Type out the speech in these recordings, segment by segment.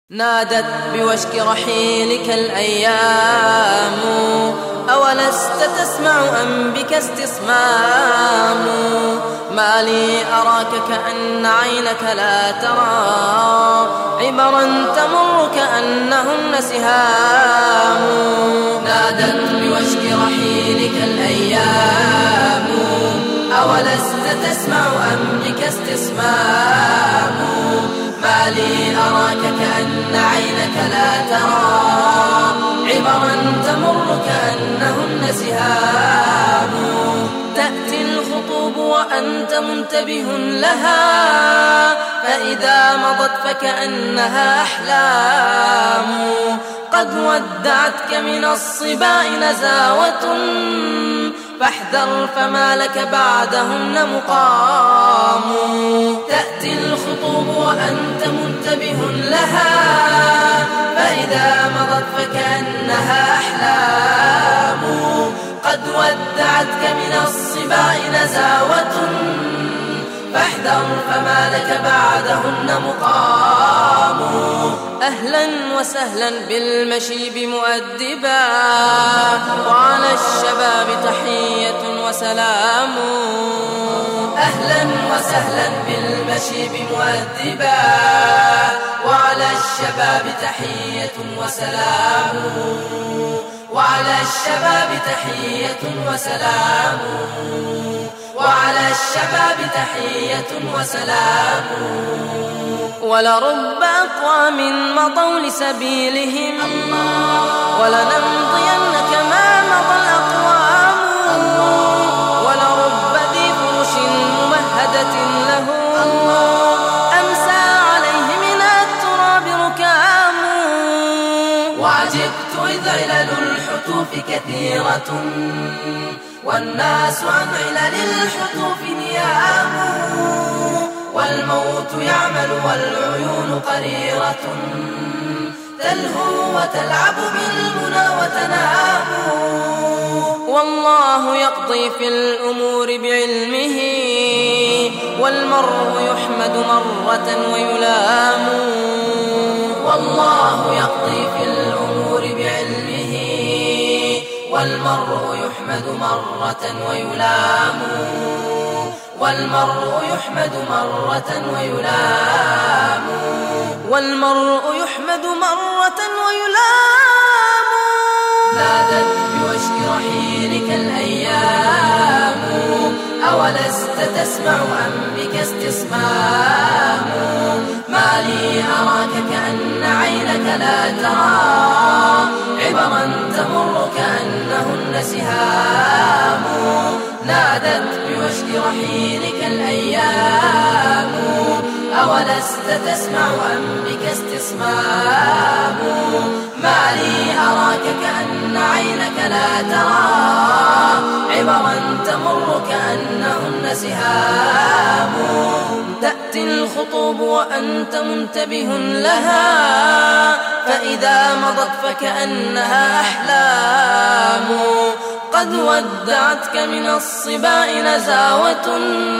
نادت بوشك رحيلك الأيام، أولست تسمع أم بك استصمام؟ ما لي أراك كأن عينك لا ترى عبرا تمر كأنهن سهام. نادت بوشك رحيلك الأيام، أولست تسمع أم بك استصمام؟ ما لي أراك كأن عينك لا ترى عبرا تمر كأنهن سهام. تأتي الخطوب وأنت منتبه لها، فإذا مضت فكأنها أحلام. قد ودعتك من الصباء نزاوة، فاحذر فما لك بعدهن مقام. تأتي الخطوب وأنت منتبه لها، فإذا مضت فكأنها أحلام. قد ودعتك من الصباء نزاوة، فاحذر فما لك بعدهن مقام. أهلا وسهلا بالمشيب مؤدبا، وعلى الشباب تحية وسلام. أهلا وسهلا بالمشيب مؤدبا، وعلى الشباب تحية وسلام. وعلى الشباب تحية وسلام. وعلى الشباب تحية وسلام. ولرب أقوام مضوا لسبيلهم، ولنمضين كما مضى الأقوام. ولرب ذي فرش ممهدة له، أمسى عليه من التراب ركام. وعجبت إذ علل الحتوف كثيرة، والناس عن علل الحتوف نيام. والموت يعمل والعيون قريرة، تلهو وتلعب بالمنى وتنام. والله يقضي في الأمور بعلمه، والمرء يحمد مرة ويلام. والله يقضي في الأمور بعلمه، والمرء يحمد مرة ويلام. والمرء يحمد مرة ويلام. والمرء يحمد مرة ويلام. نادت بوشك رحيلك الأيام، أولست تسمع أم بك استصمام؟ ما لي أراك كأن عينك لا ترى عبرا تمر كأنهن سهام. نادت بوشك رحيلك الأيام، أولست تسمع أم بك استصمام؟ ما لي أراك كأن عينك لا ترى عبرا تمر كأنهن سهام. تأتي الخطوب وأنت منتبه لها، فإذا مضت فكأنها أحلام. قد ودعتك من الصباء نزاوة،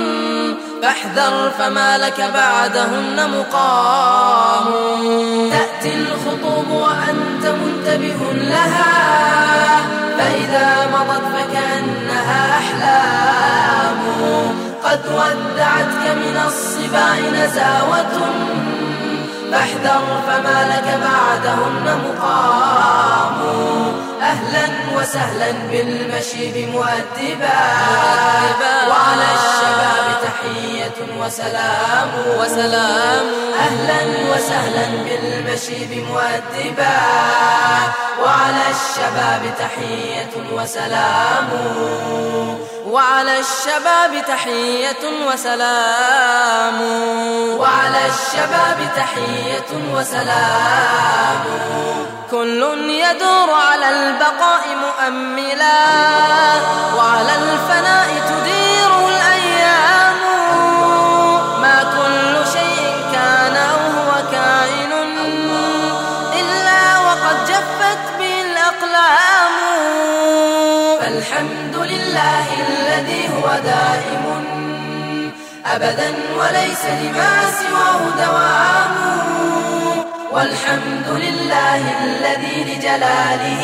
فاحذر فما لك بعدهن مقام. تأتي الخطوب وأنت منتبه لها، فإذا مضت فكأنها أحلام. قد ودعتك من الصباء نزاوة، فاحذر فما لك بعدهن مقام. أهلا وسهلا بالمشيب مؤدبا، وعلى الشباب تحية وسلام. أهلا وسهلا بالمشيب مؤدبا، وعلى الشباب تحية وسلام. وعلى الشباب تحية وسلام. وعلى الشباب تحية وسلام. كل يدور على البقاء مؤملا، وعلى الفناء تديره الأيام. ما كل شيء كان أو هو كائن، إلا وقد جفت به الأقلام. فالحمد لله الذي هو دائم أبدا وليس لما سواه دوام. والحمد لله الذي لجلاله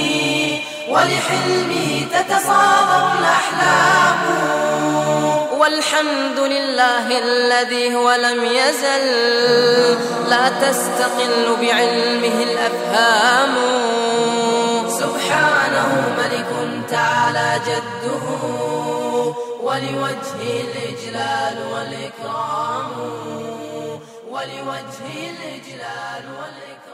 ولحلمه تتصاغر الأحلام. والحمد لله الذي هو لم يزل لا تستقل بعلمه الأفهام. سبحانه ملك تعالى جده ولوجهه الإجلال والإكرام. ولوجهه الإجلال والإكرام.